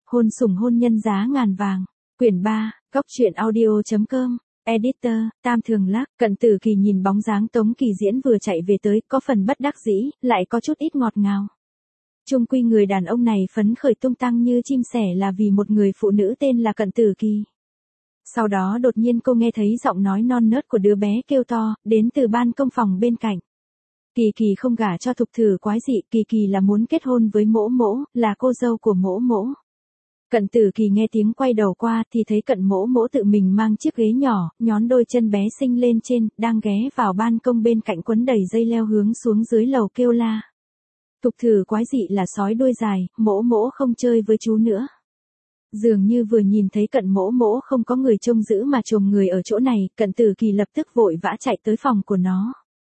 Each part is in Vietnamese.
Hôn sủng hôn nhân giá ngàn vàng. Quyển 3, Cóc truyện audio.com. Editor, Tam Thường Lắc. Cận Tử Kỳ nhìn bóng dáng Tống Kỳ Diễn vừa chạy về tới, có phần bất đắc dĩ, lại có chút ít ngọt ngào. Chung quy người đàn ông này phấn khởi tung tăng như chim sẻ là vì một người phụ nữ tên là Cận Tử Kỳ. Sau đó đột nhiên cô nghe thấy giọng nói non nớt của đứa bé kêu to, đến từ ban công phòng bên cạnh. Kỳ Kỳ không gả cho Thục Thử quái dị, Kỳ Kỳ là muốn kết hôn với Mỗ Mỗ, là cô dâu của Mỗ Mỗ. Cận Tử Kỳ nghe tiếng quay đầu qua thì thấy Cận Mỗ Mỗ tự mình mang chiếc ghế nhỏ, nhón đôi chân bé xinh lên trên, đang ghé vào ban công bên cạnh quấn đầy dây leo hướng xuống dưới lầu kêu la. Thục Thử quái dị là sói đuôi dài, Mỗ Mỗ không chơi với chú nữa. Dường như vừa nhìn thấy Cận Mỗ Mỗ không có người trông giữ mà chồm người ở chỗ này, Cận Tử Kỳ lập tức vội vã chạy tới phòng của nó.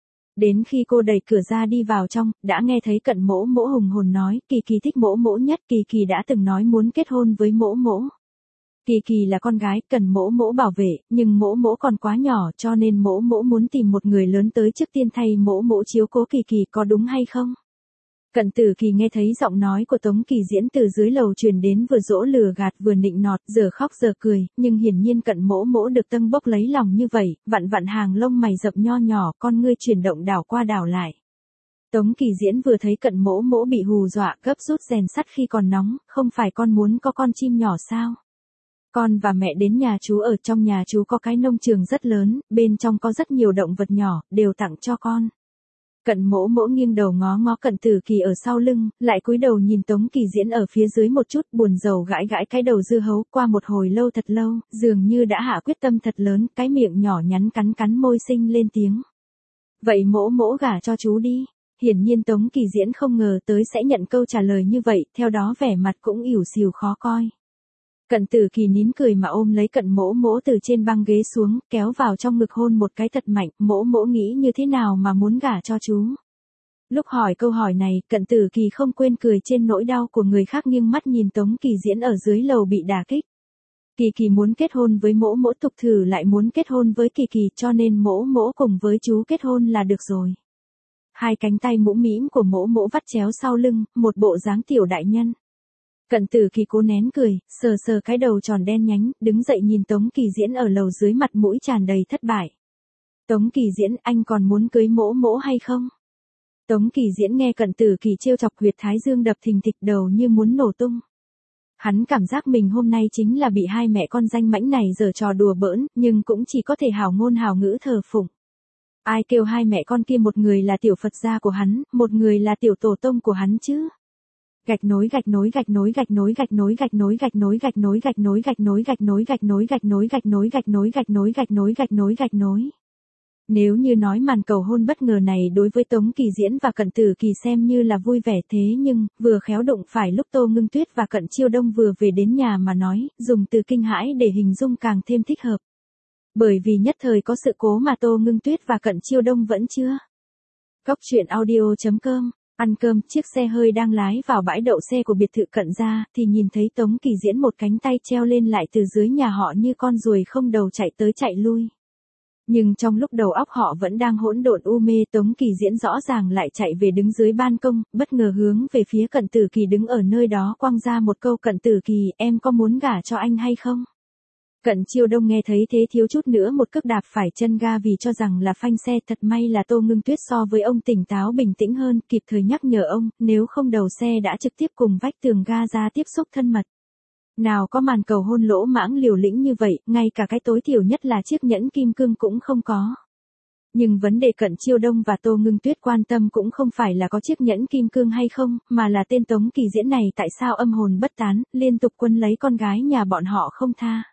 Đến khi cô đẩy cửa ra đi vào trong, đã nghe thấy Cận Mỗ Mỗ hùng hồn nói, Kỳ Kỳ thích Mỗ Mỗ nhất, Kỳ Kỳ đã từng nói muốn kết hôn với Mỗ Mỗ. Kỳ Kỳ là con gái, cần Mỗ Mỗ bảo vệ, nhưng Mỗ Mỗ còn quá nhỏ cho nên Mỗ Mỗ muốn tìm một người lớn tới trước tiên thay Mỗ Mỗ chiếu cố Kỳ Kỳ, có đúng hay không? Cận Tử Kỳ nghe thấy giọng nói của Tống Kỳ Diễn từ dưới lầu truyền đến, vừa dỗ lừa gạt vừa nịnh nọt, giờ khóc giờ cười, nhưng hiển nhiên Cận Mỗ Mỗ được tâng bốc lấy lòng như vậy, vặn vặn hàng lông mày rậm nho nhỏ, con ngươi chuyển động đảo qua đảo lại. Tống Kỳ Diễn vừa thấy Cận Mỗ Mỗ bị hù dọa, gấp rút rèn sắt khi còn nóng, không phải con muốn có con chim nhỏ sao? Con và mẹ đến nhà chú, ở trong nhà chú có cái nông trường rất lớn, bên trong có rất nhiều động vật nhỏ, đều tặng cho con. Cận Mỗ Mỗ nghiêng đầu ngó ngó Cận Tử Kỳ ở sau lưng, lại cúi đầu nhìn Tống Kỳ Diễn ở phía dưới một chút, buồn rầu gãi gãi cái đầu dưa hấu, qua một hồi lâu thật lâu, dường như đã hạ quyết tâm thật lớn, cái miệng nhỏ nhắn cắn cắn môi xinh lên tiếng. Vậy Mỗ Mỗ gả cho chú đi. Hiển nhiên Tống Kỳ Diễn không ngờ tới sẽ nhận câu trả lời như vậy, theo đó vẻ mặt cũng ỉu xìu khó coi. Cận Tử Kỳ nín cười mà ôm lấy Cận Mỗ Mỗ từ trên băng ghế xuống, kéo vào trong ngực hôn một cái thật mạnh, Mỗ Mỗ nghĩ như thế nào mà muốn gả cho chú. Lúc hỏi câu hỏi này, Cận Tử Kỳ không quên cười trên nỗi đau của người khác, nghiêng mắt nhìn Tống Kỳ Diễn ở dưới lầu bị đả kích. Kỳ Kỳ muốn kết hôn với Mỗ Mỗ, Thục Thử lại muốn kết hôn với Kỳ Kỳ, cho nên Mỗ Mỗ cùng với chú kết hôn là được rồi. Hai cánh tay mũm mĩm của Mỗ Mỗ vắt chéo sau lưng, một bộ dáng tiểu đại nhân. Cận Tử Kỳ cố nén cười, sờ sờ cái đầu tròn đen nhánh, đứng dậy nhìn Tống Kỳ Diễn ở lầu dưới, mặt mũi tràn đầy thất bại. Tống Kỳ Diễn, anh còn muốn cưới Mỗ Mỗ hay không? Tống Kỳ Diễn nghe Cận Tử Kỳ trêu chọc, huyệt thái dương đập thình thịch, đầu như muốn nổ tung. Hắn cảm giác mình hôm nay chính là bị hai mẹ con danh mãnh này giở trò đùa bỡn, nhưng cũng chỉ có thể hảo ngôn hảo ngữ thờ phụng. Ai kêu hai mẹ con kia một người là tiểu Phật gia của hắn, một người là tiểu tổ tông của hắn chứ? Gạch nối gạch nối gạch nối gạch nối gạch nối gạch nối gạch nối gạch nối gạch nối gạch nối gạch nối gạch nối gạch nối gạch nối gạch nối gạch nối gạch nối gạch nối gạch nối. Nếu như nói màn cầu hôn bất ngờ này đối với Tống Kỳ Diễn và Cận Tử Kỳ xem như là vui vẻ, thế nhưng vừa khéo đụng phải lúc Tô Ngưng Tuyết và Cận Chiêu Đông vừa về đến nhà mà nói, dùng từ kinh hãi để hình dung càng thêm thích hợp. Bởi vì nhất thời có sự cố mà Tô Ngưng Tuyết và Cận Chiêu Đông vẫn chưa. Cóc truyện audio.com. Ăn cơm, chiếc xe hơi đang lái vào bãi đậu xe của biệt thự Cận gia, thì nhìn thấy Tống Kỳ Diễn một cánh tay treo lên lại từ dưới nhà họ như con ruồi không đầu chạy tới chạy lui. Nhưng trong lúc đầu óc họ vẫn đang hỗn độn u mê, Tống Kỳ Diễn rõ ràng lại chạy về đứng dưới ban công, bất ngờ hướng về phía Cận Tử Kỳ đứng ở nơi đó quăng ra một câu, Cận Tử Kỳ, em có muốn gả cho anh hay không? Cận Chiêu Đông nghe thấy thế thiếu chút nữa một cước đạp phải chân ga vì cho rằng là phanh xe, thật may là Tô Ngưng Tuyết so với ông tỉnh táo bình tĩnh hơn, kịp thời nhắc nhở ông, nếu không đầu xe đã trực tiếp cùng vách tường ga ra tiếp xúc thân mật. Nào có màn cầu hôn lỗ mãng liều lĩnh như vậy, ngay cả cái tối thiểu nhất là chiếc nhẫn kim cương cũng không có. Nhưng vấn đề Cận Chiêu Đông và Tô Ngưng Tuyết quan tâm cũng không phải là có chiếc nhẫn kim cương hay không, mà là tên Tống Kỳ Diễn này tại sao âm hồn bất tán, liên tục quấn lấy con gái nhà bọn họ không tha.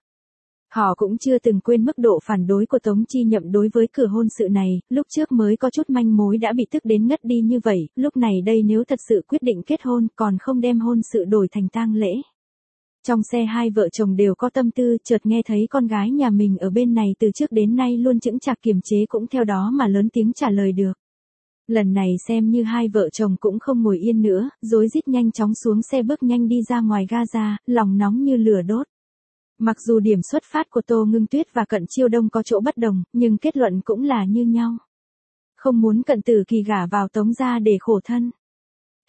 Họ cũng chưa từng quên mức độ phản đối của Tống Chi Nhậm đối với cửa hôn sự này, lúc trước mới có chút manh mối đã bị tức đến ngất đi như vậy, lúc này đây nếu thật sự quyết định kết hôn còn không đem hôn sự đổi thành tang lễ. Trong xe hai vợ chồng đều có tâm tư, chợt nghe thấy con gái nhà mình ở bên này từ trước đến nay luôn chững chạc kiềm chế cũng theo đó mà lớn tiếng trả lời được. Lần này xem như hai vợ chồng cũng không ngồi yên nữa, rối rít nhanh chóng xuống xe bước nhanh đi ra ngoài ga ra, lòng nóng như lửa đốt. Mặc dù điểm xuất phát của Tô Ngưng Tuyết và Cận Chiêu Đông có chỗ bất đồng, nhưng kết luận cũng là như nhau. Không muốn Cận Tử Kỳ gả vào Tống gia để khổ thân.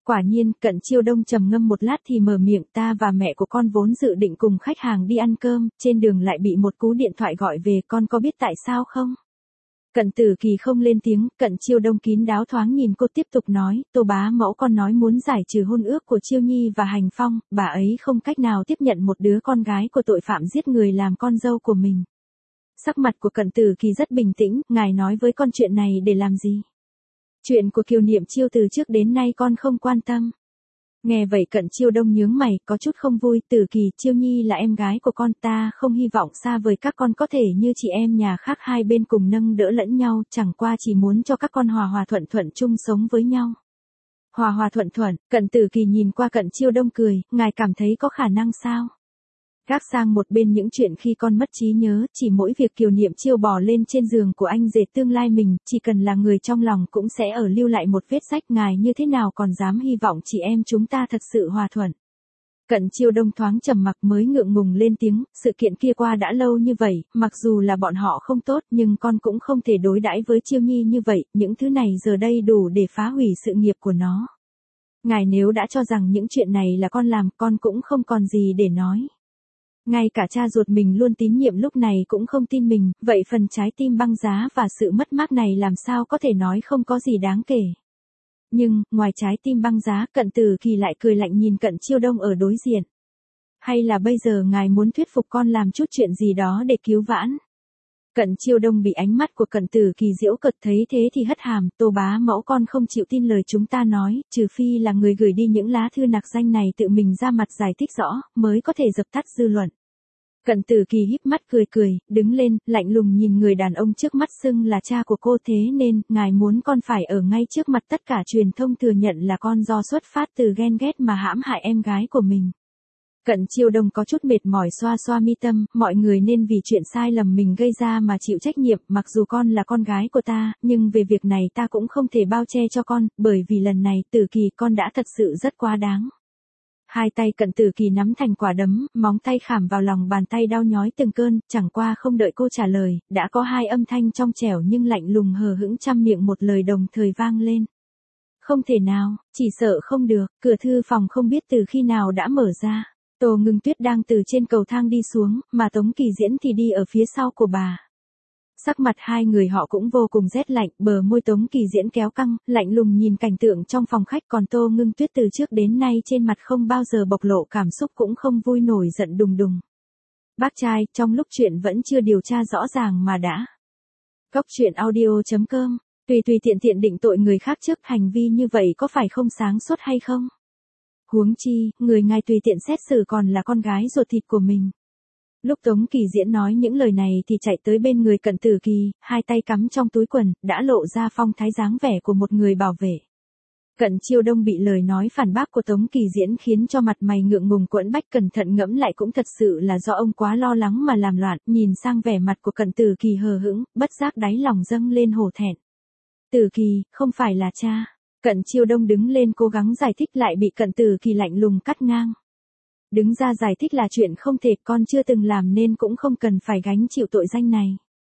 Quả nhiên, Cận Chiêu Đông trầm ngâm một lát thì mở miệng, ta và mẹ của con vốn dự định cùng khách hàng đi ăn cơm, trên đường lại bị một cú điện thoại gọi về, con có biết tại sao không? Cận Tử Kỳ không lên tiếng, Cận Chiêu Đông kín đáo thoáng nhìn cô tiếp tục nói, Tô bá mẫu con nói muốn giải trừ hôn ước của Chiêu Nhi và Hành Phong, bà ấy không cách nào tiếp nhận một đứa con gái của tội phạm giết người làm con dâu của mình. Sắc mặt của Cận Tử Kỳ rất bình tĩnh, ngài nói với con chuyện này để làm gì? Chuyện của Kiều Niệm Chiêu từ trước đến nay con không quan tâm. Nghe vậy Cận Chiêu Đông nhướng mày, có chút không vui, Tử Kỳ, Chiêu Nhi là em gái của con, ta không hy vọng xa vời các con có thể như chị em nhà khác hai bên cùng nâng đỡ lẫn nhau, chẳng qua chỉ muốn cho các con hòa hòa thuận thuận chung sống với nhau. Hòa hòa thuận thuận, Cận Tử Kỳ nhìn qua Cận Chiêu Đông cười, ngài cảm thấy có khả năng sao? Gác sang một bên những chuyện khi con mất trí nhớ, chỉ mỗi việc Kiều Niệm Chiêu bò lên trên giường của anh rể tương lai mình, chỉ cần là người trong lòng cũng sẽ ở lưu lại một vết rách, ngài như thế nào còn dám hy vọng chị em chúng ta thật sự hòa thuận. Cận Chiêu Đông thoáng trầm mặc mới ngượng ngùng lên tiếng, sự kiện kia qua đã lâu như vậy, mặc dù là bọn họ không tốt nhưng con cũng không thể đối đãi với Chiêu Nhi như vậy, những thứ này giờ đây đủ để phá hủy sự nghiệp của nó. Ngài nếu đã cho rằng những chuyện này là con làm, con cũng không còn gì để nói. Ngay cả cha ruột mình luôn tín nhiệm lúc này cũng không tin mình, vậy phần trái tim băng giá và sự mất mát này làm sao có thể nói không có gì đáng kể. Nhưng, ngoài trái tim băng giá, Cận Tử Kỳ lại cười lạnh nhìn Cận Chiêu Đông ở đối diện. Hay là bây giờ ngài muốn thuyết phục con làm chút chuyện gì đó để cứu vãn? Cận Chiêu Đông bị ánh mắt của Cận Tử Kỳ giễu cợt, thấy thế thì hất hàm, Tô bá mẫu con không chịu tin lời chúng ta nói, trừ phi là người gửi đi những lá thư nạc danh này tự mình ra mặt giải thích rõ, mới có thể dập tắt dư luận. Cận Tử Kỳ híp mắt cười cười, đứng lên, lạnh lùng nhìn người đàn ông trước mắt xưng là cha của cô, thế nên, ngài muốn con phải ở ngay trước mặt tất cả truyền thông thừa nhận là con do xuất phát từ ghen ghét mà hãm hại em gái của mình. Cận Chiêu Đông có chút mệt mỏi xoa xoa mi tâm, mọi người nên vì chuyện sai lầm mình gây ra mà chịu trách nhiệm, mặc dù con là con gái của ta, nhưng về việc này ta cũng không thể bao che cho con, bởi vì lần này Tử Kỳ con đã thật sự rất quá đáng. Hai tay Cận Tử Kỳ nắm thành quả đấm, móng tay khảm vào lòng bàn tay đau nhói từng cơn, chẳng qua không đợi cô trả lời, đã có hai âm thanh trong trẻo nhưng lạnh lùng hờ hững trăm miệng một lời đồng thời vang lên. Không thể nào, chỉ sợ không được, cửa thư phòng không biết từ khi nào đã mở ra. Tô Ngưng Tuyết đang từ trên cầu thang đi xuống, mà Tống Kỳ Diễn thì đi ở phía sau của bà. Sắc mặt hai người họ cũng vô cùng rét lạnh, bờ môi Tống Kỳ Diễn kéo căng, lạnh lùng nhìn cảnh tượng trong phòng khách, còn Tô Ngưng Tuyết từ trước đến nay trên mặt không bao giờ bộc lộ cảm xúc cũng không vui nổi giận đùng đùng. Bác trai, trong lúc chuyện vẫn chưa điều tra rõ ràng mà đã. Cóc truyện audio.com, tùy tiện định tội người khác trước, hành vi như vậy có phải không sáng suốt hay không? Huống chi, người ngài tùy tiện xét xử còn là con gái ruột thịt của mình. Lúc Tống Kỳ Diễn nói những lời này thì chạy tới bên người Cận Tử Kỳ, hai tay cắm trong túi quần, đã lộ ra phong thái dáng vẻ của một người bảo vệ. Cận Chiêu Đông bị lời nói phản bác của Tống Kỳ Diễn khiến cho mặt mày ngượng ngùng quẫn bách, cẩn thận ngẫm lại cũng thật sự là do ông quá lo lắng mà làm loạn, nhìn sang vẻ mặt của Cận Tử Kỳ hờ hững, bất giác đáy lòng dâng lên hổ thẹn. Tử Kỳ, không phải là cha. Cận Chiêu Đông đứng lên cố gắng giải thích lại bị Cận Tử Kỳ lạnh lùng cắt ngang. Đứng ra giải thích là chuyện không thể, con chưa từng làm nên cũng không cần phải gánh chịu tội danh này.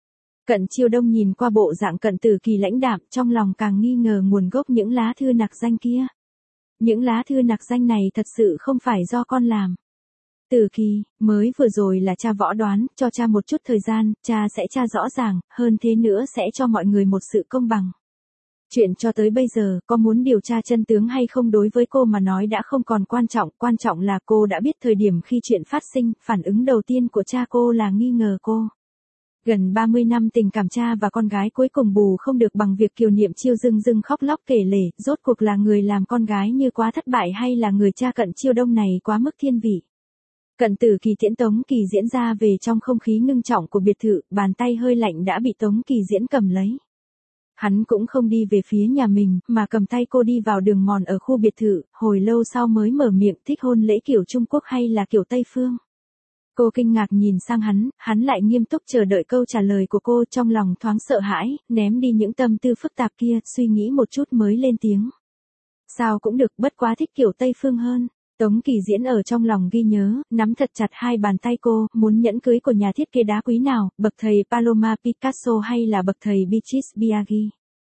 Cận Chiêu Đông nhìn qua bộ dạng Cận Tử Kỳ lãnh đạm, trong lòng càng nghi ngờ nguồn gốc những lá thư nạc danh kia. Những lá thư nạc danh này thật sự không phải do con làm. Tử Kỳ, mới vừa rồi là cha võ đoán, cho cha một chút thời gian, cha sẽ tra rõ ràng, hơn thế nữa sẽ cho mọi người một sự công bằng. Chuyện cho tới bây giờ, có muốn điều tra chân tướng hay không đối với cô mà nói đã không còn quan trọng là cô đã biết thời điểm khi chuyện phát sinh, phản ứng đầu tiên của cha cô là nghi ngờ cô. Gần 30 năm tình cảm cha và con gái cuối cùng bù không được bằng việc Kiều Niệm Chiêu dưng khóc lóc kể lể, rốt cuộc là người làm con gái như quá thất bại hay là người cha Cận Chiêu Đông này quá mức thiên vị. Cận Tử Kỳ tiễn Tống Kỳ Diễn ra về trong không khí ngưng trọng của biệt thự, bàn tay hơi lạnh đã bị Tống Kỳ Diễn cầm lấy. Hắn cũng không đi về phía nhà mình, mà cầm tay cô đi vào đường mòn ở khu biệt thự, hồi lâu sau mới mở miệng, thích hôn lễ kiểu Trung Quốc hay là kiểu Tây Phương. Cô kinh ngạc nhìn sang hắn lại nghiêm túc chờ đợi câu trả lời của cô, trong lòng thoáng sợ hãi, ném đi những tâm tư phức tạp kia, suy nghĩ một chút mới lên tiếng. Sao cũng được, bất quá thích kiểu Tây Phương hơn. Tống Kỳ Diễn ở trong lòng ghi nhớ, nắm thật chặt hai bàn tay cô, muốn nhẫn cưới của nhà thiết kế đá quý nào, bậc thầy Paloma Picasso hay là bậc thầy Beatrice Biaggi.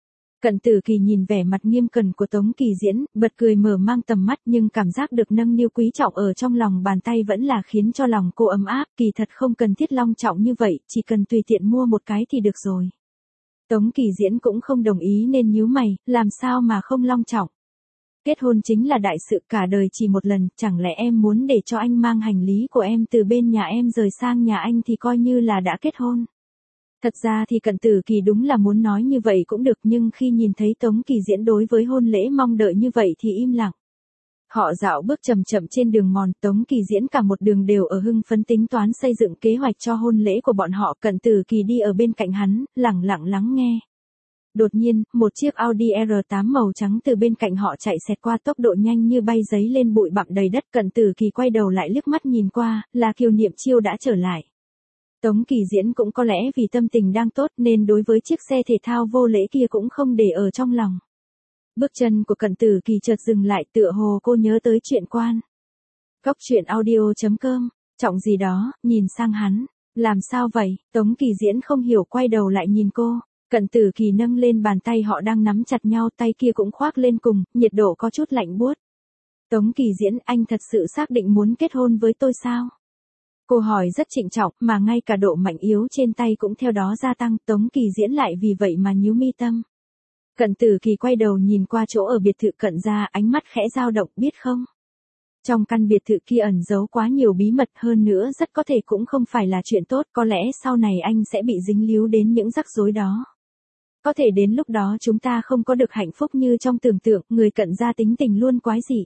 Cận Tử Kỳ nhìn vẻ mặt nghiêm cẩn của Tống Kỳ Diễn, bật cười mở mang tầm mắt nhưng cảm giác được nâng niu quý trọng ở trong lòng bàn tay vẫn là khiến cho lòng cô ấm áp, kỳ thật không cần thiết long trọng như vậy, chỉ cần tùy tiện mua một cái thì được rồi. Tống Kỳ Diễn cũng không đồng ý nên nhíu mày, làm sao mà không long trọng. Kết hôn chính là đại sự cả đời chỉ một lần, chẳng lẽ em muốn để cho anh mang hành lý của em từ bên nhà em rời sang nhà anh thì coi như là đã kết hôn. Thật ra thì Cận Tử Kỳ đúng là muốn nói như vậy cũng được nhưng khi nhìn thấy Tống Kỳ Diễn đối với hôn lễ mong đợi như vậy thì im lặng. Họ dạo bước chậm chậm trên đường mòn, Tống Kỳ Diễn cả một đường đều ở hưng phấn tính toán xây dựng kế hoạch cho hôn lễ của bọn họ. Cận Tử Kỳ đi ở bên cạnh hắn, lẳng lặng lắng nghe. Đột nhiên, một chiếc Audi R8 màu trắng từ bên cạnh họ chạy xẹt qua tốc độ nhanh như bay giấy lên bụi bặm đầy đất. Cận Tử Kỳ quay đầu lại liếc mắt nhìn qua, là Kiều Niệm Chiêu đã trở lại. Tống Kỳ Diễn cũng có lẽ vì tâm tình đang tốt nên đối với chiếc xe thể thao vô lễ kia cũng không để ở trong lòng. Bước chân của Cận Tử Kỳ chợt dừng lại tựa hồ cô nhớ tới chuyện quan. Góc truyện audio.com, trọng gì đó, nhìn sang hắn. Làm sao vậy? Tống Kỳ Diễn không hiểu quay đầu lại nhìn cô. Cận Tử Kỳ nâng lên bàn tay họ đang nắm chặt nhau, tay kia cũng khoác lên cùng, nhiệt độ có chút lạnh buốt. Tống Kỳ Diễn, anh thật sự xác định muốn kết hôn với tôi sao? Cô hỏi rất trịnh trọng, mà ngay cả độ mạnh yếu trên tay cũng theo đó gia tăng. Tống Kỳ Diễn lại vì vậy mà nhíu mi tâm. Cận Tử Kỳ quay đầu nhìn qua chỗ ở biệt thự Cận gia, ánh mắt khẽ dao động, biết không? Trong căn biệt thự kia ẩn giấu quá nhiều bí mật, hơn nữa rất có thể cũng không phải là chuyện tốt, có lẽ sau này anh sẽ bị dính líu đến những rắc rối đó. Có thể đến lúc đó chúng ta không có được hạnh phúc như trong tưởng tượng, người Cận gia tính tình luôn quái dị.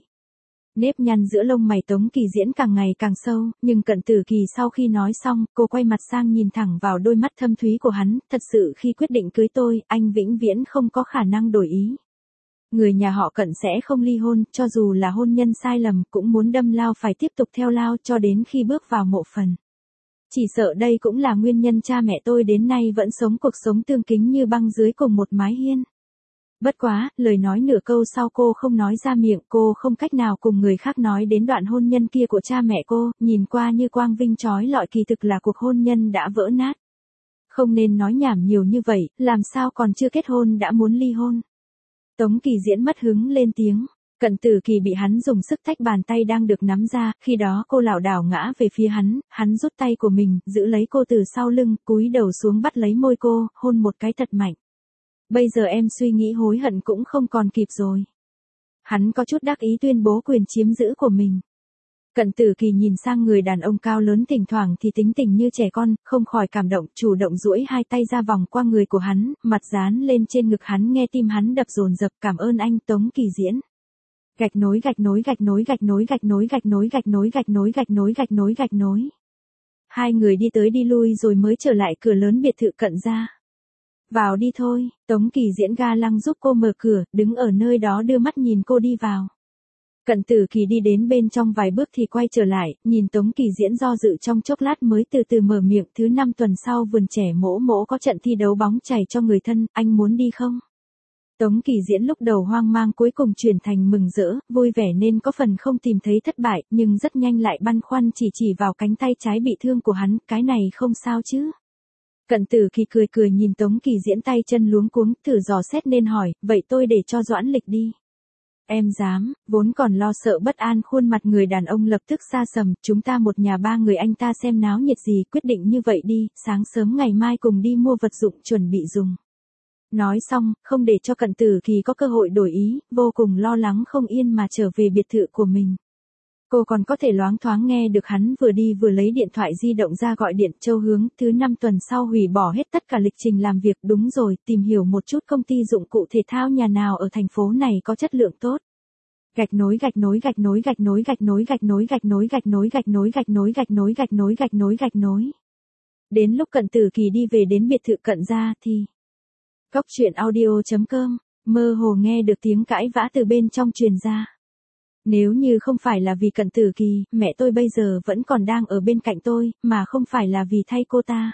Nếp nhăn giữa lông mày Tống Kỳ Diễn càng ngày càng sâu, nhưng Cận Tử Kỳ sau khi nói xong, cô quay mặt sang nhìn thẳng vào đôi mắt thâm thúy của hắn, thật sự khi quyết định cưới tôi, anh vĩnh viễn không có khả năng đổi ý. Người nhà họ Cận sẽ không ly hôn, cho dù là hôn nhân sai lầm, cũng muốn đâm lao phải tiếp tục theo lao cho đến khi bước vào mộ phần. Chỉ sợ đây cũng là nguyên nhân cha mẹ tôi đến nay vẫn sống cuộc sống tương kính như băng dưới cùng một mái hiên. Bất quá, lời nói nửa câu sau cô không nói ra miệng, cô không cách nào cùng người khác nói đến đoạn hôn nhân kia của cha mẹ cô, nhìn qua như quang vinh chói lọi kỳ thực là cuộc hôn nhân đã vỡ nát. Không nên nói nhảm nhiều như vậy, làm sao còn chưa kết hôn đã muốn ly hôn. Tống Kỳ Diễn mất hứng lên tiếng. Cận Tử Kỳ bị hắn dùng sức thách bàn tay đang được nắm ra, khi đó cô lảo đảo ngã về phía hắn rút tay của mình, giữ lấy cô từ sau lưng, cúi đầu xuống bắt lấy môi cô, hôn một cái thật mạnh. Bây giờ em suy nghĩ hối hận cũng không còn kịp rồi. Hắn có chút đắc ý tuyên bố quyền chiếm giữ của mình. Cận Tử Kỳ nhìn sang người đàn ông cao lớn thỉnh thoảng thì tính tình như trẻ con, không khỏi cảm động, chủ động duỗi hai tay ra vòng qua người của hắn, mặt dán lên trên ngực hắn, nghe tim hắn đập dồn dập. Cảm ơn anh Tống Kỳ Diễn. Gạch nối gạch nối gạch nối gạch nối gạch nối gạch nối gạch nối gạch nối gạch nối gạch nối gạch nối. Hai người đi tới đi lui rồi mới trở lại cửa lớn biệt thự Cận gia. Vào đi thôi, Tống Kỳ Diễn ga lăng giúp cô mở cửa, đứng ở nơi đó đưa mắt nhìn cô đi vào. Cận Tử Kỳ đi đến bên trong vài bước thì quay trở lại, nhìn Tống Kỳ Diễn do dự trong chốc lát mới từ từ mở miệng. Thứ 5 tuần sau vườn trẻ mỗ mỗ có trận thi đấu bóng chày cho người thân, anh muốn đi không? Tống Kỳ Diễn lúc đầu hoang mang cuối cùng chuyển thành mừng rỡ, vui vẻ nên có phần không tìm thấy thất bại, nhưng rất nhanh lại băn khoăn chỉ vào cánh tay trái bị thương của hắn, cái này không sao chứ? Cận Tử Kỳ cười cười nhìn Tống Kỳ Diễn tay chân luống cuống, thử dò xét nên hỏi, vậy tôi để cho Doãn Lịch đi. Em dám, vốn còn lo sợ bất an khuôn mặt người đàn ông lập tức xa sầm, chúng ta một nhà ba người anh ta xem náo nhiệt gì, quyết định như vậy đi, sáng sớm ngày mai cùng đi mua vật dụng chuẩn bị dùng. Nói xong, không để cho Cận Tử Kỳ có cơ hội đổi ý, vô cùng lo lắng không yên mà trở về biệt thự của mình. Cô còn có thể loáng thoáng nghe được hắn vừa đi vừa lấy điện thoại di động ra gọi điện. Châu Hướng, thứ 5 tuần sau hủy bỏ hết tất cả lịch trình làm việc. Đúng rồi, tìm hiểu một chút công ty dụng cụ thể thao nhà nào ở thành phố này có chất lượng tốt. Gạch nối gạch nối gạch nối gạch nối gạch nối gạch nối gạch nối gạch nối gạch nối gạch nối gạch nối gạch nối gạch nối gạch nối. Đến lúc Cận Tử Kỳ đi về đến biệt thự Cận gia thì Góc truyện audio.com, mơ hồ nghe được tiếng cãi vã từ bên trong truyền ra. Nếu như không phải là vì Cận Tử Kỳ, mẹ tôi bây giờ vẫn còn đang ở bên cạnh tôi, mà không phải là vì thay cô ta.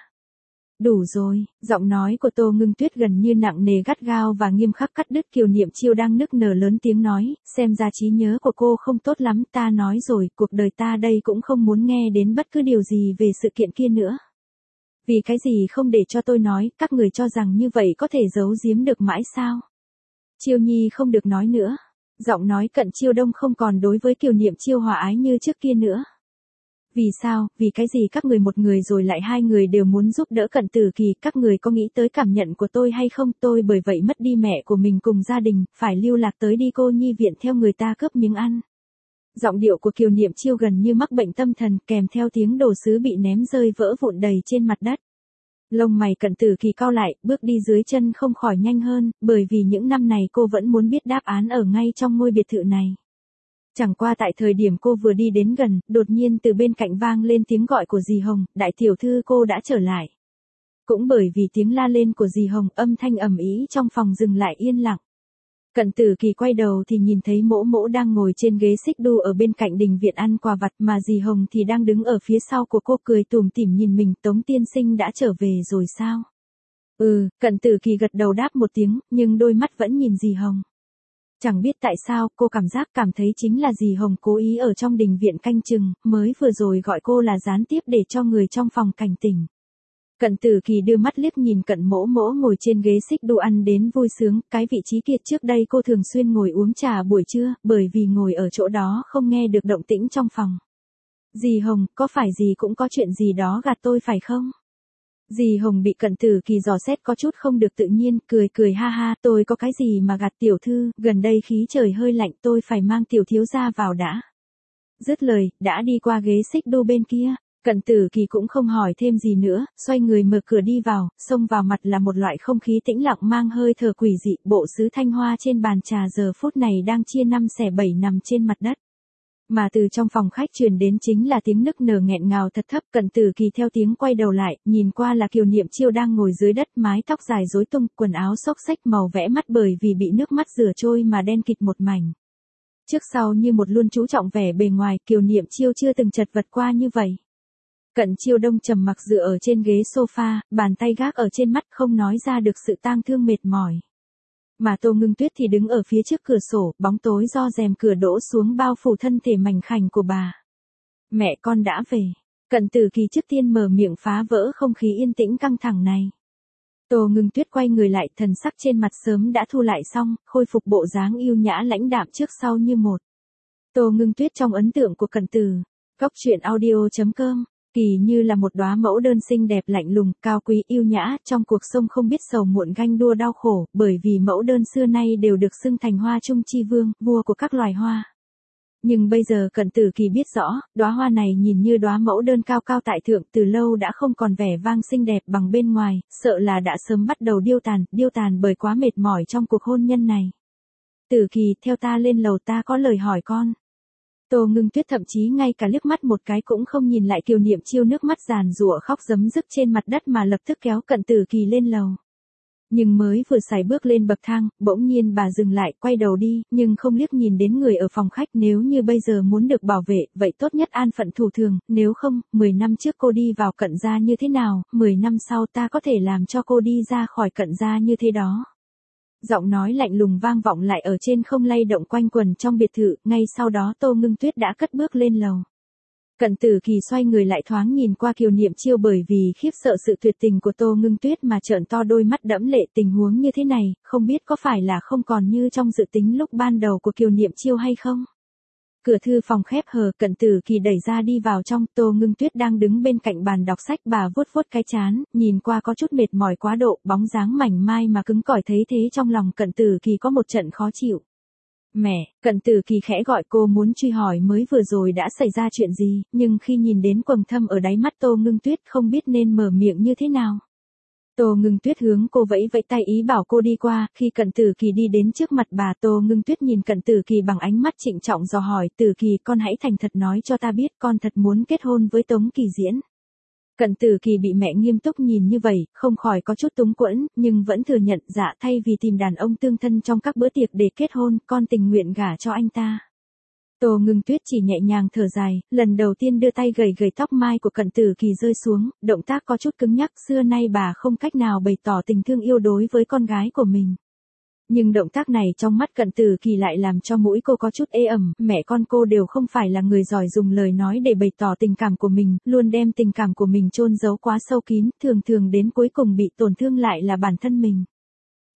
Đủ rồi, giọng nói của Tô Ngưng Tuyết gần như nặng nề gắt gao và nghiêm khắc cắt đứt Kiều Niệm Chiêu đang nức nở lớn tiếng nói, xem ra trí nhớ của cô không tốt lắm, ta nói rồi, cuộc đời ta đây cũng không muốn nghe đến bất cứ điều gì về sự kiện kia nữa. Vì cái gì không để cho tôi nói, các người cho rằng như vậy có thể giấu giếm được mãi sao? Chiêu Nhi không được nói nữa. Giọng nói Cận Chiêu Đông không còn đối với Kiều Niệm Chiêu hòa ái như trước kia nữa. Vì sao, vì cái gì các người một người rồi lại hai người đều muốn giúp đỡ Cận Tử Kỳ, các người có nghĩ tới cảm nhận của tôi hay không? Tôi bởi vậy mất đi mẹ của mình cùng gia đình, phải lưu lạc tới đi cô nhi viện theo người ta cướp miếng ăn. Giọng điệu của Kiều Niệm Chiêu gần như mắc bệnh tâm thần, kèm theo tiếng đồ sứ bị ném rơi vỡ vụn đầy trên mặt đất. Lông mày Cận Tử Kỳ cau lại, bước đi dưới chân không khỏi nhanh hơn, bởi vì những năm này cô vẫn muốn biết đáp án ở ngay trong ngôi biệt thự này. Chẳng qua tại thời điểm cô vừa đi đến gần, đột nhiên từ bên cạnh vang lên tiếng gọi của dì Hồng, đại tiểu thư cô đã trở lại. Cũng bởi vì tiếng la lên của dì Hồng, âm thanh ầm ĩ trong phòng dừng lại yên lặng. Cận Tử Kỳ quay đầu thì nhìn thấy Mỗ Mỗ đang ngồi trên ghế xích đu ở bên cạnh đình viện ăn quà vặt, mà dì Hồng thì đang đứng ở phía sau của cô cười tủm tỉm nhìn mình. Tống tiên sinh đã trở về rồi sao? Cận Tử Kỳ gật đầu đáp một tiếng, nhưng đôi mắt vẫn nhìn dì Hồng. Chẳng biết tại sao, cô cảm thấy chính là dì Hồng cố ý ở trong đình viện canh chừng, mới vừa rồi gọi cô là gián tiếp để cho người trong phòng cảnh tỉnh. Cận Tử Kỳ đưa mắt liếc nhìn Cận Mỗ Mỗ ngồi trên ghế xích đu ăn đến vui sướng, cái vị trí kia trước đây cô thường xuyên ngồi uống trà buổi trưa, bởi vì ngồi ở chỗ đó không nghe được động tĩnh trong phòng. Dì Hồng, có phải dì cũng có chuyện gì đó gạt tôi phải không? Dì Hồng bị Cận Tử Kỳ dò xét có chút không được tự nhiên, cười ha ha, tôi có cái gì mà gạt tiểu thư, gần đây khí trời hơi lạnh tôi phải mang tiểu thiếu gia vào đã. Dứt lời, đã đi qua ghế xích đu bên kia. Cận Tử Kỳ cũng không hỏi thêm gì nữa, xoay người mở cửa đi vào, xông vào mặt là một loại không khí tĩnh lặng mang hơi thở quỷ dị, bộ sứ thanh hoa trên bàn trà giờ phút này đang chia 5/7 nằm trên mặt đất. Mà từ trong phòng khách truyền đến chính là tiếng nức nở nghẹn ngào thật thấp. Cận Tử Kỳ theo tiếng quay đầu lại, nhìn qua là Kiều Niệm Chiêu đang ngồi dưới đất, mái tóc dài rối tung, quần áo xốc xếch màu vẽ mắt bởi vì bị nước mắt rửa trôi mà đen kịt một mảnh. Trước sau như một luôn chú trọng vẻ bề ngoài, Kiều Niệm Chiêu chưa từng chật vật qua như vậy. Cận Chiêu Đông trầm mặc dựa ở trên ghế sofa, bàn tay gác ở trên mắt không nói ra được sự tang thương mệt mỏi. Mà Tô Ngưng Tuyết thì đứng ở phía trước cửa sổ, bóng tối do rèm cửa đổ xuống bao phủ thân thể mảnh khảnh của bà. Mẹ con đã về. Cận Tử Kỳ trước tiên mở miệng phá vỡ không khí yên tĩnh căng thẳng này. Tô Ngưng Tuyết quay người lại, thần sắc trên mặt sớm đã thu lại xong, khôi phục bộ dáng yêu nhã lãnh đạm trước sau như một. Tô Ngưng Tuyết trong ấn tượng của Cận Tử. Góc truyện audio.com. Kỳ như là một đóa mẫu đơn xinh đẹp lạnh lùng, cao quý yêu nhã, trong cuộc sống không biết sầu muộn ganh đua đau khổ, bởi vì mẫu đơn xưa nay đều được xưng thành hoa trung chi vương, vua của các loài hoa. Nhưng bây giờ Cận Tử Kỳ biết rõ, đóa hoa này nhìn như đóa mẫu đơn cao cao tại thượng, từ lâu đã không còn vẻ vang xinh đẹp bằng bên ngoài, sợ là đã sớm bắt đầu điêu tàn bởi quá mệt mỏi trong cuộc hôn nhân này. Tử Kỳ, theo ta lên lầu, ta có lời hỏi con. Tô Ngưng Tuyết thậm chí ngay cả liếc mắt một cái cũng không nhìn lại Kiều Niệm Chiêu, nước mắt giàn giụa khóc rấm rứt trên mặt đất mà lập tức kéo Cận Tử Kỳ lên lầu. Nhưng mới vừa sải bước lên bậc thang, bỗng nhiên bà dừng lại, quay đầu đi, nhưng không liếc nhìn đến người ở phòng khách. Nếu như bây giờ muốn được bảo vệ, vậy tốt nhất an phận thủ thường, nếu không, 10 năm trước cô đi vào Cận gia như thế nào, 10 năm sau ta có thể làm cho cô đi ra khỏi Cận gia như thế đó. Giọng nói lạnh lùng vang vọng lại ở trên không lay động quanh quần trong biệt thự, ngay sau đó Tô Ngưng Tuyết đã cất bước lên lầu. Cận Tử Kỳ xoay người lại thoáng nhìn qua Kiều Niệm Chiêu, bởi vì khiếp sợ sự tuyệt tình của Tô Ngưng Tuyết mà trợn to đôi mắt đẫm lệ. Tình huống như thế này, không biết có phải là không còn như trong dự tính lúc ban đầu của Kiều Niệm Chiêu hay không? Cửa thư phòng khép hờ, Cận Tử Kỳ đẩy ra đi vào trong. Tô Ngưng Tuyết đang đứng bên cạnh bàn đọc sách, bà vuốt vuốt cái trán, nhìn qua có chút mệt mỏi quá độ, bóng dáng mảnh mai mà cứng cỏi thấy thế trong lòng Cận Tử Kỳ có một trận khó chịu. Mẹ, Cận Tử Kỳ khẽ gọi cô, muốn truy hỏi mới vừa rồi đã xảy ra chuyện gì, nhưng khi nhìn đến quầng thâm ở đáy mắt Tô Ngưng Tuyết không biết nên mở miệng như thế nào. Tô Ngưng Tuyết hướng cô vẫy vẫy tay ý bảo cô đi qua, khi Cận Tử Kỳ đi đến trước mặt bà, Tô Ngưng Tuyết nhìn Cận Tử Kỳ bằng ánh mắt trịnh trọng dò hỏi, Tử Kỳ, con hãy thành thật nói cho ta biết, con thật muốn kết hôn với Tống Kỳ Diễn. Cận Tử Kỳ bị mẹ nghiêm túc nhìn như vậy, không khỏi có chút túng quẫn, nhưng vẫn thừa nhận, dạ, thay vì tìm đàn ông tương thân trong các bữa tiệc để kết hôn, con tình nguyện gả cho anh ta. Tô Ngưng Tuyết chỉ nhẹ nhàng thở dài, lần đầu tiên đưa tay gầy gầy tóc mai của Cận Tử Kỳ rơi xuống, động tác có chút cứng nhắc, xưa nay bà không cách nào bày tỏ tình thương yêu đối với con gái của mình. Nhưng động tác này trong mắt Cận Tử Kỳ lại làm cho mũi cô có chút ê ẩm, mẹ con cô đều không phải là người giỏi dùng lời nói để bày tỏ tình cảm của mình, luôn đem tình cảm của mình chôn giấu quá sâu kín, thường thường đến cuối cùng bị tổn thương lại là bản thân mình.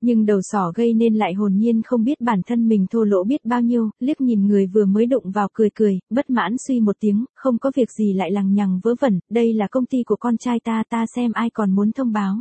Nhưng đầu sỏ gây nên lại hồn nhiên không biết bản thân mình thô lỗ biết bao nhiêu, liếc nhìn người vừa mới đụng vào cười cười, bất mãn suy một tiếng, không có việc gì lại lằng nhằng vớ vẩn, đây là công ty của con trai ta xem ai còn muốn thông báo.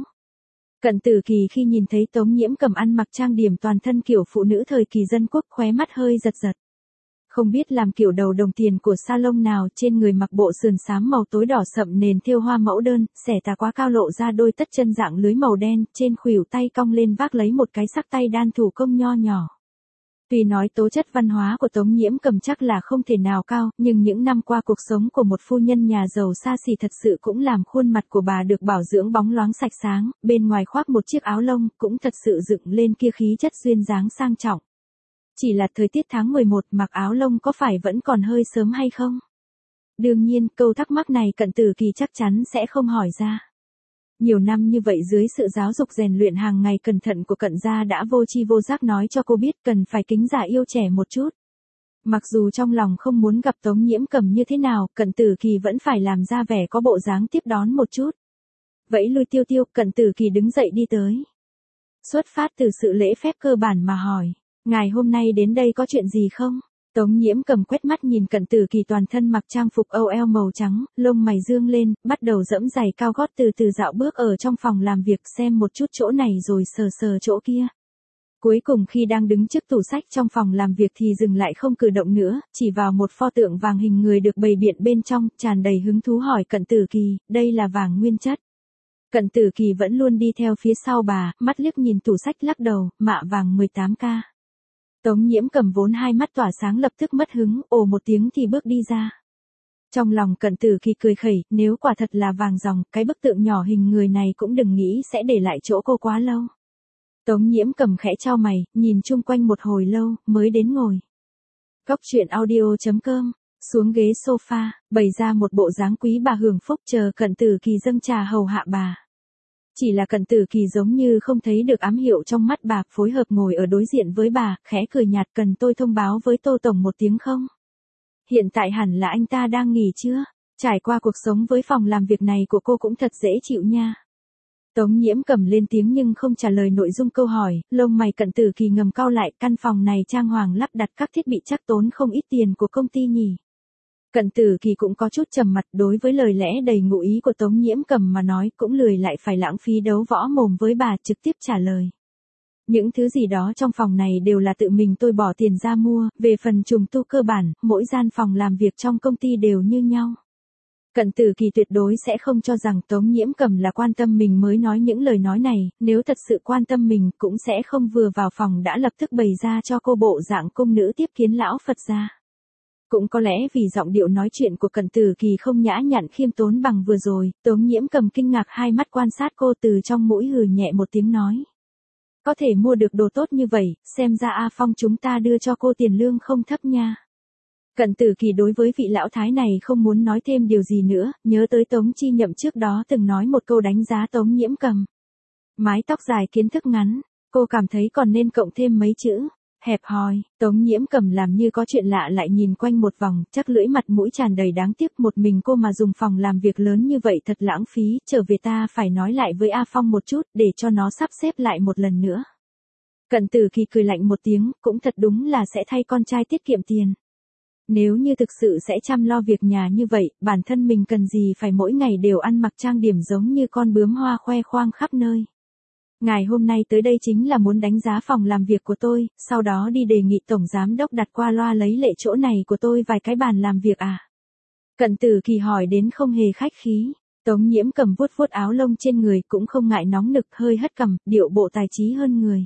Cận Tử Kỳ khi nhìn thấy Tống Nhiễm Cầm ăn mặc trang điểm toàn thân kiểu phụ nữ thời kỳ dân quốc khóe mắt hơi giật giật. Không biết làm kiểu đầu đồng tiền của salon nào, trên người mặc bộ sườn xám màu tối đỏ sậm nền thêu hoa mẫu đơn, xẻ tà quá cao lộ ra đôi tất chân dạng lưới màu đen, trên khuỷu tay cong lên vác lấy một cái sắc tay đan thủ công nho nhỏ. Tuy nói tố chất văn hóa của Tống Nhiễm Cầm chắc là không thể nào cao, nhưng những năm qua cuộc sống của một phu nhân nhà giàu xa xỉ thật sự cũng làm khuôn mặt của bà được bảo dưỡng bóng loáng sạch sáng, bên ngoài khoác một chiếc áo lông, cũng thật sự dựng lên kia khí chất duyên dáng sang trọng. Chỉ là thời tiết tháng 11 mặc áo lông có phải vẫn còn hơi sớm hay không? Đương nhiên, câu thắc mắc này Cận Tử Kỳ chắc chắn sẽ không hỏi ra. Nhiều năm như vậy dưới sự giáo dục rèn luyện hàng ngày cẩn thận của Cận gia đã vô tri vô giác nói cho cô biết cần phải kính già yêu trẻ một chút. Mặc dù trong lòng không muốn gặp Tống Nhiễm Cầm như thế nào, Cận Tử Kỳ vẫn phải làm ra vẻ có bộ dáng tiếp đón một chút. Vẫy lui Tiêu Tiêu, Cận Tử Kỳ đứng dậy đi tới. Xuất phát từ sự lễ phép cơ bản mà hỏi, ngài hôm nay đến đây có chuyện gì không? Tống Nhiễm Cầm quét mắt nhìn Cận Tử Kỳ toàn thân mặc trang phục OL màu trắng, lông mày dương lên, bắt đầu dẫm giày cao gót từ từ dạo bước ở trong phòng làm việc xem một chút chỗ này rồi sờ sờ chỗ kia. Cuối cùng khi đang đứng trước tủ sách trong phòng làm việc thì dừng lại không cử động nữa, chỉ vào một pho tượng vàng hình người được bày biện bên trong, tràn đầy hứng thú hỏi Cận Tử Kỳ, đây là vàng nguyên chất. Cận Tử Kỳ vẫn luôn đi theo phía sau bà, mắt liếc nhìn tủ sách lắc đầu, mạ vàng 18K. Tống Nhiễm Cầm vốn hai mắt tỏa sáng lập tức mất hứng, ồ một tiếng thì bước đi ra. Trong lòng Cận Tử Kỳ cười khẩy, nếu quả thật là vàng ròng, cái bức tượng nhỏ hình người này cũng đừng nghĩ sẽ để lại chỗ cô quá lâu. Tống Nhiễm Cầm khẽ chau mày, nhìn chung quanh một hồi lâu, mới đến ngồi. Góc truyện audio.com, xuống ghế sofa, bày ra một bộ dáng quý bà hưởng phúc chờ Cận Tử Kỳ dâng trà hầu hạ bà. Chỉ là Cận Tử Kỳ giống như không thấy được ám hiệu trong mắt bà, phối hợp ngồi ở đối diện với bà, khẽ cười nhạt, cần tôi thông báo với Tô Tổng một tiếng không? Hiện tại hẳn là anh ta đang nghỉ chưa? Trải qua cuộc sống với phòng làm việc này của cô cũng thật dễ chịu nha. Tống Nhiễm Cầm lên tiếng nhưng không trả lời nội dung câu hỏi, lông mày Cận Tử Kỳ ngầm cau lại, căn phòng này trang hoàng lắp đặt các thiết bị chắc tốn không ít tiền của công ty nhỉ. Cận Tử Kỳ cũng có chút trầm mặt, đối với lời lẽ đầy ngụ ý của Tống Nhiễm Cầm mà nói cũng lười lại phải lãng phí đấu võ mồm với bà, trực tiếp trả lời. Những thứ gì đó trong phòng này đều là tự mình tôi bỏ tiền ra mua, về phần trùng tu cơ bản, mỗi gian phòng làm việc trong công ty đều như nhau. Cận Tử Kỳ tuyệt đối sẽ không cho rằng Tống Nhiễm Cầm là quan tâm mình mới nói những lời nói này, nếu thật sự quan tâm mình cũng sẽ không vừa vào phòng đã lập tức bày ra cho cô bộ dạng cung nữ tiếp kiến lão Phật gia. Cũng có lẽ vì giọng điệu nói chuyện của Cận Tử Kỳ không nhã nhặn khiêm tốn bằng vừa rồi, Tống Nhiễm Cầm kinh ngạc hai mắt quan sát cô, từ trong mũi hừ nhẹ một tiếng nói. Có thể mua được đồ tốt như vậy, xem ra A Phong chúng ta đưa cho cô tiền lương không thấp nha. Cận Tử Kỳ đối với vị lão thái này không muốn nói thêm điều gì nữa, nhớ tới Tống Chi Nhậm trước đó từng nói một câu đánh giá Tống Nhiễm Cầm. Mái tóc dài kiến thức ngắn, cô cảm thấy còn nên cộng thêm mấy chữ. Hẹp hòi. Tống Nhiễm Cầm làm như có chuyện lạ lại nhìn quanh một vòng, chắc lưỡi mặt mũi tràn đầy đáng tiếc, một mình cô mà dùng phòng làm việc lớn như vậy thật lãng phí, trở về ta phải nói lại với A Phong một chút, để cho nó sắp xếp lại một lần nữa. Cận Tử Kỳ cười lạnh một tiếng, cũng thật đúng là sẽ thay con trai tiết kiệm tiền. Nếu như thực sự sẽ chăm lo việc nhà như vậy, bản thân mình cần gì phải mỗi ngày đều ăn mặc trang điểm giống như con bướm hoa khoe khoang khắp nơi. Ngài hôm nay tới đây chính là muốn đánh giá phòng làm việc của tôi, sau đó đi đề nghị Tổng Giám Đốc đặt qua loa lấy lệ chỗ này của tôi vài cái bàn làm việc à? Cận Tử Kỳ hỏi đến không hề khách khí. Tống Nhiễm Cầm vuốt vuốt áo lông trên người cũng không ngại nóng nực, hơi hất cằm, điệu bộ tài trí hơn người.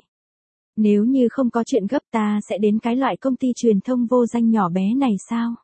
Nếu như không có chuyện gấp ta sẽ đến cái loại công ty truyền thông vô danh nhỏ bé này sao?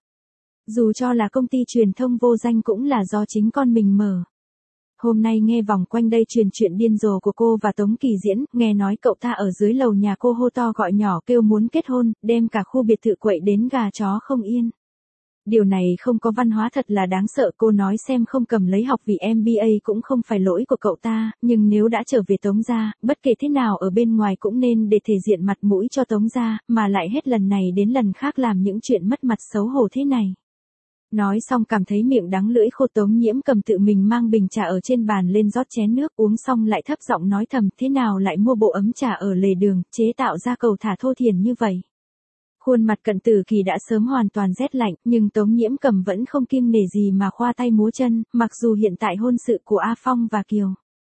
Dù cho là công ty truyền thông vô danh cũng là do chính con mình mở. Hôm nay nghe vòng quanh đây truyền chuyện điên rồ của cô và Tống Kỳ Diễn, nghe nói cậu ta ở dưới lầu nhà cô hô to gọi nhỏ kêu muốn kết hôn, đem cả khu biệt thự quậy đến gà chó không yên. Điều này không có văn hóa thật là đáng sợ, cô nói xem không cầm lấy học vì MBA cũng không phải lỗi của cậu ta, nhưng nếu đã trở về Tống gia, bất kể thế nào ở bên ngoài cũng nên để thể diện mặt mũi cho Tống gia, mà lại hết lần này đến lần khác làm những chuyện mất mặt xấu hổ thế này. Nói xong cảm thấy miệng đắng lưỡi khô, Tống Nhiễm Cầm tự mình mang bình trà ở trên bàn lên rót chén nước uống xong lại thấp giọng nói thầm, thế nào lại mua bộ ấm trà ở lề đường, chế tạo ra cầu thả thô thiển như vậy. Khuôn mặt Cận Tử Kỳ đã sớm hoàn toàn rét lạnh, nhưng Tống Nhiễm Cầm vẫn không kiêng nể gì mà khoa tay múa chân, mặc dù hiện tại hôn sự của A Phong và Kiều.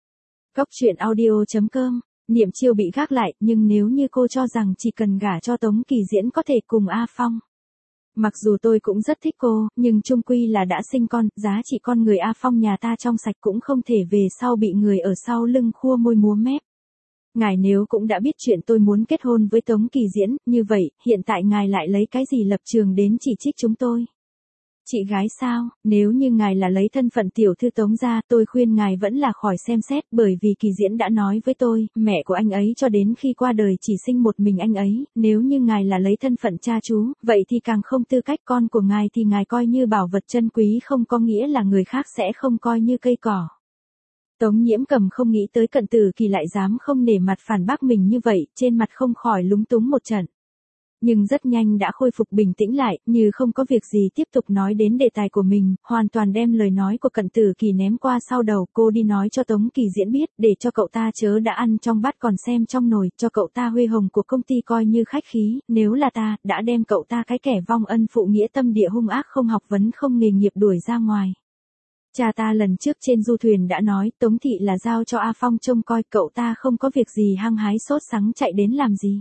Góc truyện audio.com, Niệm Chiêu bị gác lại, nhưng nếu như cô cho rằng chỉ cần gả cho Tống Kỳ Diễn có thể cùng A Phong. Mặc dù tôi cũng rất thích cô, nhưng chung quy là đã sinh con, giá trị con người A Phong nhà ta trong sạch cũng không thể về sau bị người ở sau lưng khua môi múa mép. Ngài nếu cũng đã biết chuyện tôi muốn kết hôn với Tống Kỳ Diễn, như vậy, hiện tại ngài lại lấy cái gì lập trường đến chỉ trích chúng tôi? Chị gái sao, nếu như ngài là lấy thân phận tiểu thư Tống gia, tôi khuyên ngài vẫn là khỏi xem xét, bởi vì Kỳ Diễn đã nói với tôi, mẹ của anh ấy cho đến khi qua đời chỉ sinh một mình anh ấy, nếu như ngài là lấy thân phận cha chú, vậy thì càng không tư cách, con của ngài thì ngài coi như bảo vật chân quý không có nghĩa là người khác sẽ không coi như cây cỏ. Tống Nhiễm Cầm không nghĩ tới Cận Tử Kỳ lại dám không nể mặt phản bác mình như vậy, trên mặt không khỏi lúng túng một trận. Nhưng rất nhanh đã khôi phục bình tĩnh lại, như không có việc gì tiếp tục nói đến đề tài của mình, hoàn toàn đem lời nói của Cận Tử Kỳ ném qua sau đầu. Cô đi nói cho Tống Kỳ Diễn biết, để cho cậu ta chớ đã ăn trong bát còn xem trong nồi, cho cậu ta huê hồng của công ty coi như khách khí, nếu là ta, đã đem cậu ta cái kẻ vong ân phụ nghĩa tâm địa hung ác không học vấn không nghề nghiệp đuổi ra ngoài. Cha ta lần trước trên du thuyền đã nói, Tống thị là giao cho A Phong trông coi, cậu ta không có việc gì hăng hái sốt sắng chạy đến làm gì.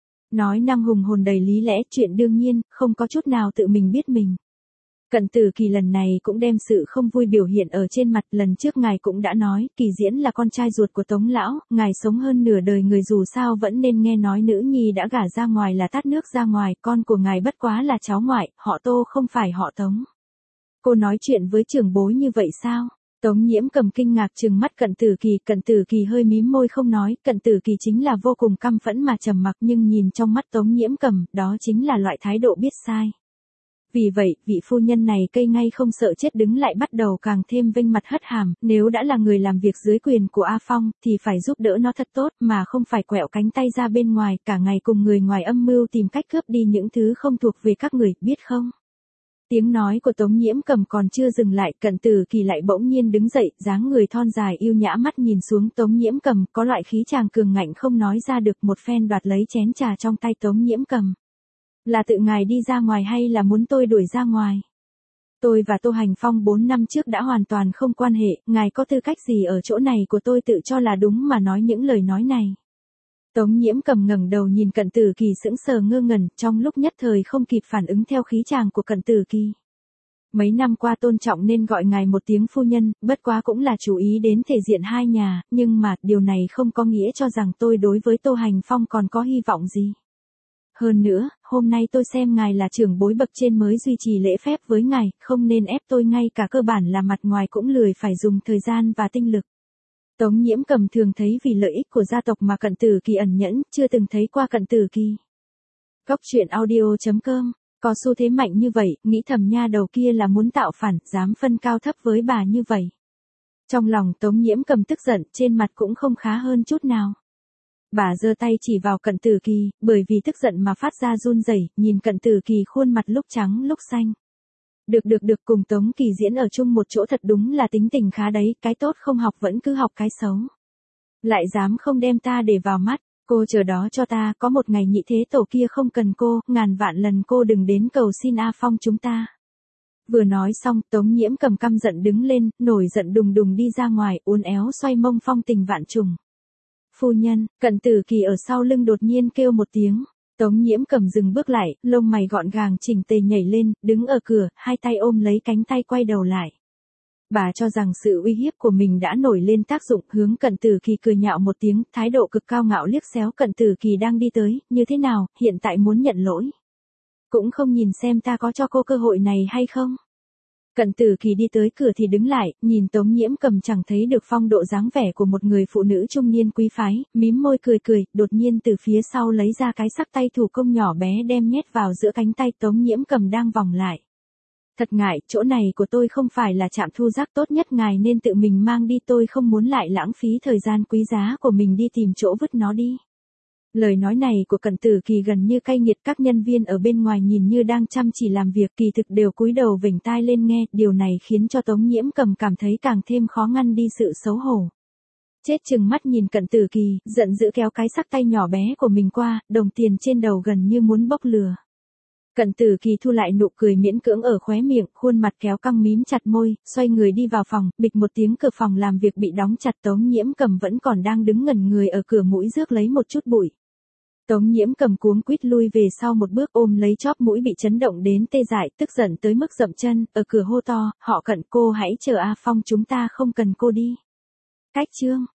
Nói năng hùng hồn đầy lý lẽ, chuyện đương nhiên, không có chút nào tự mình biết mình. Cận Tử Kỳ lần này cũng đem sự không vui biểu hiện ở trên mặt, lần trước ngài cũng đã nói, Kỳ Diễn là con trai ruột của Tống lão, ngài sống hơn nửa đời người dù sao vẫn nên nghe nói nữ nhi đã gả ra ngoài là tát nước ra ngoài, con của ngài bất quá là cháu ngoại, họ Tô không phải họ Tống. Cô nói chuyện với trưởng bối như vậy sao? Tống Nhiễm Cầm kinh ngạc trừng mắt Cận Tử Kỳ hơi mím môi không nói, Cận Tử Kỳ chính là vô cùng căm phẫn mà trầm mặc, nhưng nhìn trong mắt Tống Nhiễm Cầm, đó chính là loại thái độ biết sai. Vì vậy, vị phu nhân này cây ngay không sợ chết đứng lại bắt đầu càng thêm vênh mặt hất hàm, nếu đã là người làm việc dưới quyền của A Phong, thì phải giúp đỡ nó thật tốt, mà không phải quẹo cánh tay ra bên ngoài, cả ngày cùng người ngoài âm mưu tìm cách cướp đi những thứ không thuộc về các người, biết không? Tiếng nói của Tống Nhiễm Cầm còn chưa dừng lại, Cận Tử Kỳ lại bỗng nhiên đứng dậy, dáng người thon dài yêu nhã mắt nhìn xuống Tống Nhiễm Cầm, có loại khí chàng cường ngạnh không nói ra được, một phen đoạt lấy chén trà trong tay Tống Nhiễm Cầm. Là tự ngài đi ra ngoài hay là muốn tôi đuổi ra ngoài? Tôi và Tô Hành Phong 4 năm trước đã hoàn toàn không quan hệ, ngài có tư cách gì ở chỗ này của tôi tự cho là đúng mà nói những lời nói này? Tống Nhiễm Cầm ngẩng đầu nhìn Cận Tử Kỳ sững sờ ngơ ngẩn, trong lúc nhất thời không kịp phản ứng theo khí chàng của Cận Tử Kỳ. Mấy năm qua tôn trọng nên gọi ngài một tiếng phu nhân, bất quá cũng là chú ý đến thể diện hai nhà, nhưng mà điều này không có nghĩa cho rằng tôi đối với Tô Hành Phong còn có hy vọng gì. Hơn nữa, hôm nay tôi xem ngài là trưởng bối bậc trên mới duy trì lễ phép với ngài, không nên ép tôi, ngay cả cơ bản là mặt ngoài cũng lười phải dùng thời gian và tinh lực. Tống Nhiễm Cầm thường thấy vì lợi ích của gia tộc mà Cận Tử Kỳ ẩn nhẫn, chưa từng thấy qua Cận Tử Kỳ. Góc truyện audio.com, có xu thế mạnh như vậy, nghĩ thầm nha đầu kia là muốn tạo phản, dám phân cao thấp với bà như vậy. Trong lòng Tống Nhiễm Cầm tức giận, trên mặt cũng không khá hơn chút nào. Bà giơ tay chỉ vào Cận Tử Kỳ, bởi vì tức giận mà phát ra run rẩy, nhìn Cận Tử Kỳ khuôn mặt lúc trắng lúc xanh. Được, cùng Tống Kỳ Diễn ở chung một chỗ thật đúng là tính tình khá đấy, cái tốt không học vẫn cứ học cái xấu. Lại dám không đem ta để vào mắt, cô chờ đó cho ta, có một ngày nhị thế tổ kia không cần cô, ngàn vạn lần cô đừng đến cầu xin A Phong chúng ta. Vừa nói xong, Tống Nhiễm Cầm căm giận đứng lên, nổi giận đùng đùng đi ra ngoài, uốn éo xoay mông phong tình vạn trùng. Phu nhân, Cận Tử Kỳ ở sau lưng đột nhiên kêu một tiếng. Tống Nhiễm Cầm dừng bước lại, lông mày gọn gàng chỉnh tề nhảy lên, đứng ở cửa, hai tay ôm lấy cánh tay quay đầu lại. Bà cho rằng sự uy hiếp của mình đã nổi lên tác dụng, hướng Cận Tử Kỳ cười nhạo một tiếng, thái độ cực cao ngạo liếc xéo Cận Tử Kỳ đang đi tới, như thế nào, hiện tại muốn nhận lỗi. Cũng không nhìn xem ta có cho cô cơ hội này hay không. Cận Tử Kỳ đi tới cửa thì đứng lại, nhìn Tống Nhiễm Cầm chẳng thấy được phong độ dáng vẻ của một người phụ nữ trung niên quý phái, mím môi cười, đột nhiên từ phía sau lấy ra cái sắc tay thủ công nhỏ bé đem nhét vào giữa cánh tay Tống Nhiễm Cầm đang vòng lại. Thật ngại, chỗ này của tôi không phải là trạm thu rác tốt nhất, ngài nên tự mình mang đi, tôi không muốn lại lãng phí thời gian quý giá của mình đi tìm chỗ vứt nó đi. Lời nói này của Cận Tử Kỳ gần như cay nghiệt, các nhân viên ở bên ngoài nhìn như đang chăm chỉ làm việc, kỳ thực đều cúi đầu vểnh tai lên nghe, điều này khiến cho Tống Nhiễm Cầm cảm thấy càng thêm khó ngăn đi sự xấu hổ. Chết chừng mắt nhìn Cận Tử Kỳ, giận dữ kéo cái sắc tay nhỏ bé của mình qua, đồng tiền trên đầu gần như muốn bốc lửa. Cận Tử Kỳ thu lại nụ cười miễn cưỡng ở khóe miệng, khuôn mặt kéo căng mím chặt môi, xoay người đi vào phòng, bịch một tiếng cửa phòng làm việc bị đóng chặt. Tống Nhiễm Cầm vẫn còn đang đứng ngẩn người ở cửa, mũi rước lấy một chút bụi. Tống Nhiễm Cầm cuống quýt lui về sau một bước, ôm lấy chóp mũi bị chấn động đến tê dại, tức giận tới mức dậm chân, ở cửa hô to, họ Cận, cô hãy chờ A Phong, chúng ta không cần cô đi. Cách chương